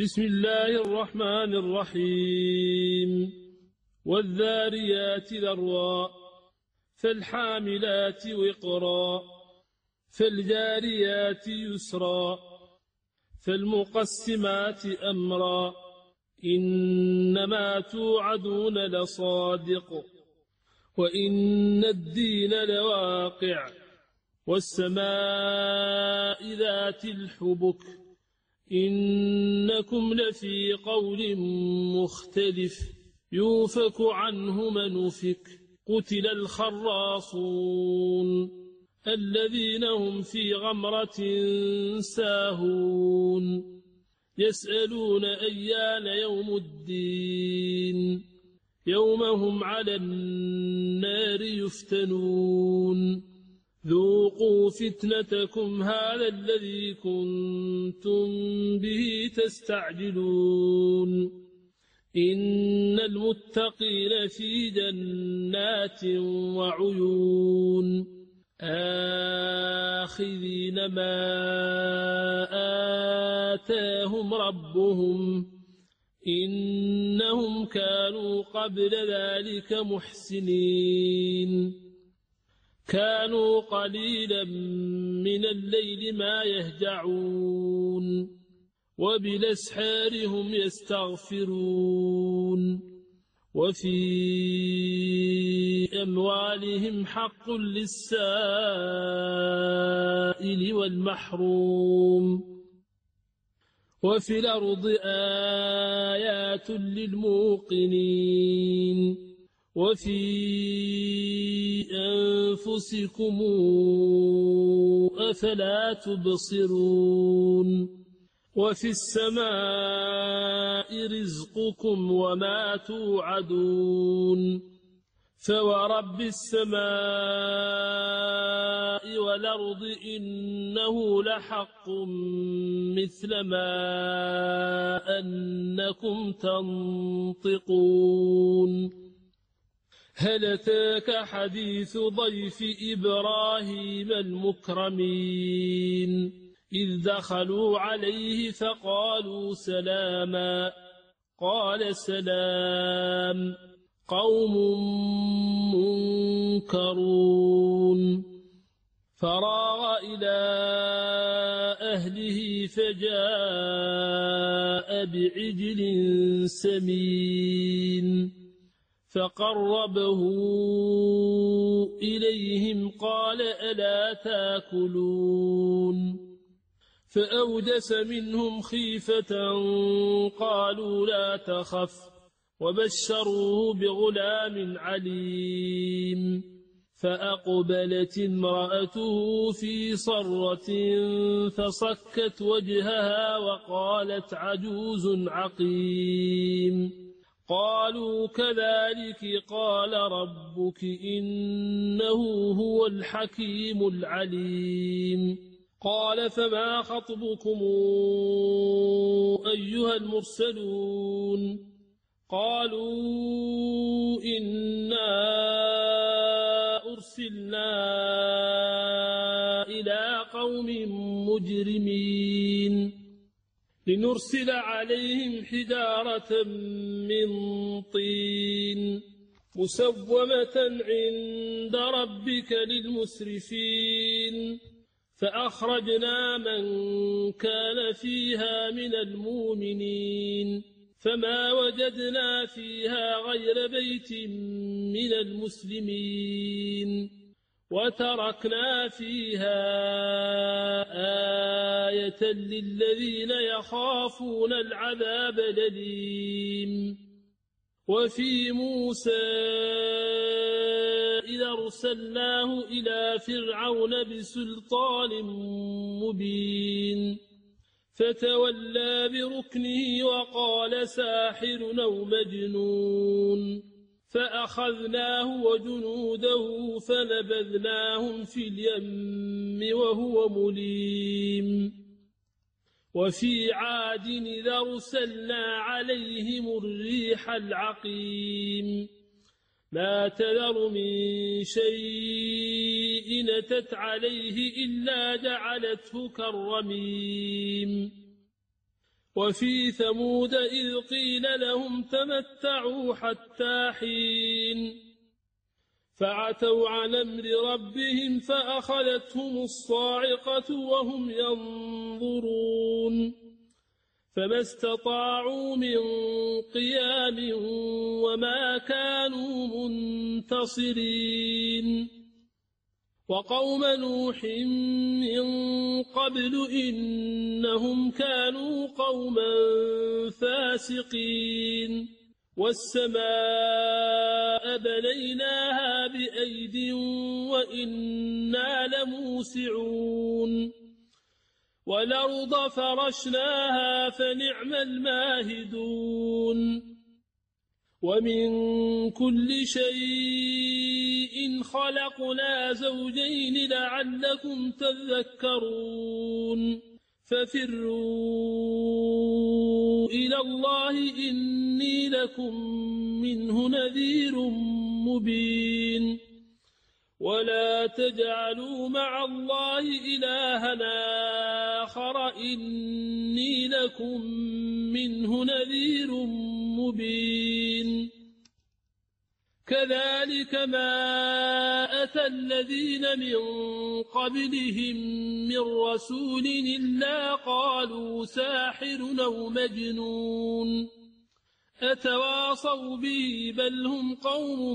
بسم الله الرحمن الرحيم والذاريات ذروا فالحاملات وقرا فالجاريات يسرا فالمقسمات أمرا إنما توعدون لصادق وإن الدين لواقع والسماء ذات الحبك إنكم لفي قول مختلف يوفك عنه من أفك قتل الخراصون الذين هم في غمرة ساهون يسألون أيان يوم الدين يوم هم على النار يفتنون ذوقوا فتنتكم هذا الذي كنتم به تستعجلون إن المتقين في جنات وعيون آخذين ما آتاهم ربهم إنهم كانوا قبل ذلك محسنين كانوا قليلا من الليل ما يهجعون وبالأسحار هم يستغفرون وفي أموالهم حق للسائل والمحروم وفي الأرض آيات للموقنين وفي أنفسكم أفلا تبصرون وفي السماء رزقكم وما توعدون فورب السماء والأرض إنه لحق مثل ما أنكم تنطقون هل أتاك حديث ضيف إبراهيم المكرمين إذ دخلوا عليه فقالوا سلاما قال سلام قوم منكرون فراغ إلى أهله فجاء بعجل سمين فقربه إليهم قال ألا تاكلون فأوجس منهم خيفة قالوا لا تخف وبشروه بغلام عليم فأقبلت امرأته في صرة فصكت وجهها وقالت عجوز عقيم قالوا كذلك قال ربك إنه هو الحكيم العليم قال فما خطبكم أيها المرسلون قالوا إنا أرسلنا إلى قوم مجرمين لنرسل عليهم حجارة من طين مسومة عند ربك للمسرفين فأخرجنا من كان فيها من المؤمنين فما وجدنا فيها غير بيت من المسلمين وتركنا فيها آية للذين يخافون العذاب الأليم وفي موسى إذا أرسلناه إلى فرعون بسلطان مبين فتولى بركنه وقال ساحر أو مجنون فأخذناه وجنوده فنبذناهم في اليم وهو مليم وفي عاد إذا أرسلنا عليهم الريح العقيم ما تذر من شيء أتت عليه إلا جعلته كالرميم وفي ثمود إذ قيل لهم تمتعوا حتى حين فعتوا عن أمر ربهم فأخذتهم الصاعقة وهم ينظرون فما استطاعوا من قيام وما كانوا منتصرين وقوم نوح من قبل إنهم كانوا قوما فاسقين والسماء بنيناها بأيد وإنا لموسعون والأرض فرشناها فنعم الماهدون ومن كل شيء خلقنا زوجين لعلكم تذكرون ففروا إلى الله إني لكم منه نذير مبين ولا تجعلوا مع الله إلهنا آخر إني لكم منه نذير مبين كذلك ما أتى الذين من قبلهم من رسول إلا قالوا ساحر أو مجنون أتواصوا به بل هم قوم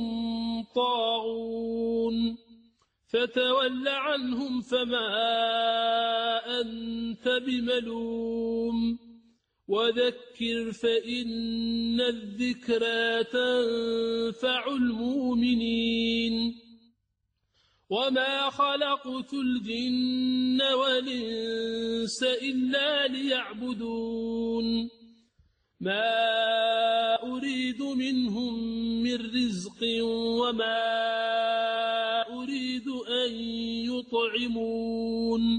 طاغون فتول عنهم فما أنت بملوم وذكر فإن الذكرى تنفع المؤمنين وما خلقت الجن والإنس إلا ليعبدون ما أريد منهم من رزق وما أريد أن يطعمون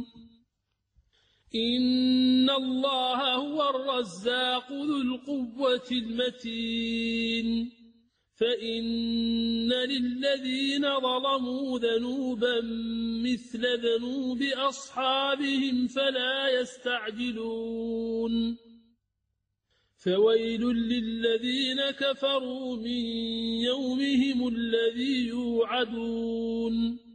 إن الله هو الرزاق ذو القوة المتين فإن للذين ظلموا ذنوبا مثل ذنوب أصحابهم فلا يستعجلون فويل للذين كفروا من يومهم الذي يوعدون